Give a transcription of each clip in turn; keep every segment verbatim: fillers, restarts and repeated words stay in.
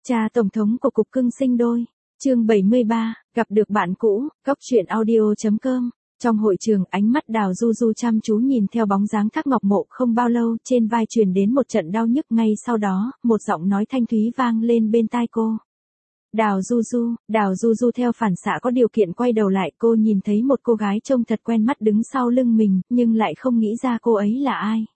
Cha tổng thống của cục cưng sinh đôi. Chương bảy mươi ba, gặp được bạn cũ, góc truyện audio chấm com. Trong hội trường, ánh mắt Đào Du Du chăm chú nhìn theo bóng dáng Thác Ngọc Mộ, không bao lâu, trên vai truyền đến một trận đau nhức, ngay sau đó, một giọng nói thanh thúy vang lên bên tai cô. Đào Du Du, Đào Du Du theo phản xạ có điều kiện quay đầu lại, cô nhìn thấy một cô gái trông thật quen mắt đứng sau lưng mình, nhưng lại không nghĩ ra cô ấy là ai.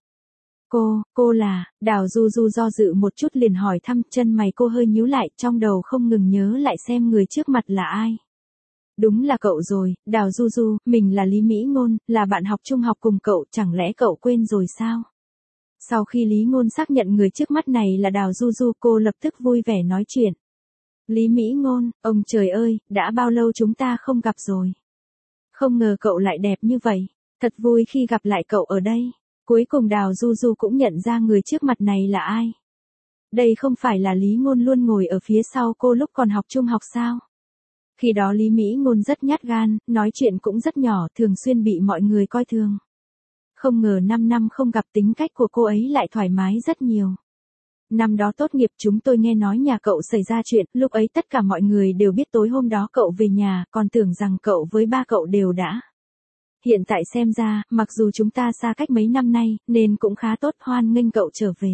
Cô, cô là, Đào Du Du do dự một chút liền hỏi thăm, chân mày cô hơi nhíu lại, trong đầu không ngừng nhớ lại xem người trước mặt là ai. Đúng là cậu rồi, Đào Du Du, mình là Lý Mỹ Ngôn, là bạn học trung học cùng cậu, chẳng lẽ cậu quên rồi sao? Sau khi Lý Ngôn xác nhận người trước mắt này là Đào Du Du, cô lập tức vui vẻ nói chuyện. Lý Mỹ Ngôn, ông trời ơi, đã bao lâu chúng ta không gặp rồi. Không ngờ cậu lại đẹp như vậy, thật vui khi gặp lại cậu ở đây. Cuối cùng Đào Du Du cũng nhận ra người trước mặt này là ai. Đây không phải là Lý Ngôn luôn ngồi ở phía sau cô lúc còn học trung học sao? Khi đó Lý Mỹ Ngôn rất nhát gan, nói chuyện cũng rất nhỏ, thường xuyên bị mọi người coi thường. Không ngờ năm năm không gặp, tính cách của cô ấy lại thoải mái rất nhiều. Năm đó tốt nghiệp chúng tôi nghe nói nhà cậu xảy ra chuyện, lúc ấy tất cả mọi người đều biết tối hôm đó cậu về nhà, còn tưởng rằng cậu với ba cậu đều đã. Hiện tại xem ra, mặc dù chúng ta xa cách mấy năm nay, nên cũng khá tốt, hoan nghênh cậu trở về.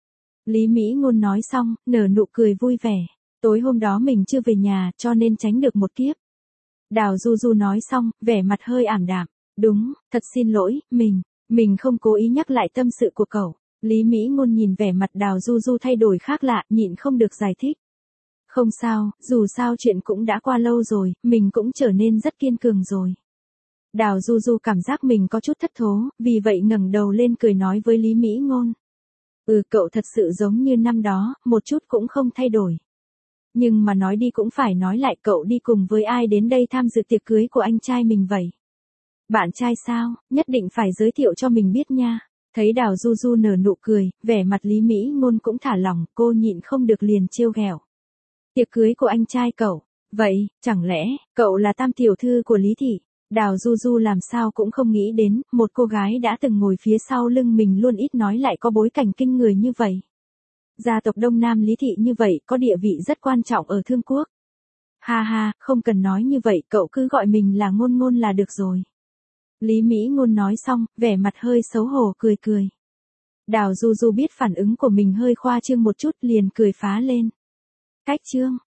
Lý Mỹ Ngôn nói xong, nở nụ cười vui vẻ. Tối hôm đó mình chưa về nhà, cho nên tránh được một kiếp. Đào Du Du nói xong, vẻ mặt hơi ảm đạm. Đúng, thật xin lỗi, mình, mình không cố ý nhắc lại tâm sự của cậu. Lý Mỹ Ngôn nhìn vẻ mặt Đào Du Du thay đổi khác lạ, nhịn không được giải thích. Không sao, dù sao chuyện cũng đã qua lâu rồi, mình cũng trở nên rất kiên cường rồi. Đào Du Du cảm giác mình có chút thất thố, vì vậy ngẩng đầu lên cười nói với Lý Mỹ Ngôn. Ừ, cậu thật sự giống như năm đó, một chút cũng không thay đổi. Nhưng mà nói đi cũng phải nói lại, cậu đi cùng với ai đến đây tham dự tiệc cưới của anh trai mình vậy? Bạn trai sao, nhất định phải giới thiệu cho mình biết nha. Thấy Đào Du Du nở nụ cười, vẻ mặt Lý Mỹ Ngôn cũng thả lỏng, cô nhịn không được liền trêu ghẹo. Tiệc cưới của anh trai cậu, vậy, chẳng lẽ, cậu là tam tiểu thư của Lý Thị? Đào Du Du làm sao cũng không nghĩ đến, một cô gái đã từng ngồi phía sau lưng mình luôn ít nói lại có bối cảnh kinh người như vậy. Gia tộc Đông Nam Lý Thị như vậy, có địa vị rất quan trọng ở Thương Quốc. Ha ha, không cần nói như vậy, cậu cứ gọi mình là Ngôn Ngôn là được rồi. Lý Mỹ Ngôn nói xong, vẻ mặt hơi xấu hổ cười cười. Đào Du Du biết phản ứng của mình hơi khoa trương một chút, liền cười phá lên. Cách trương,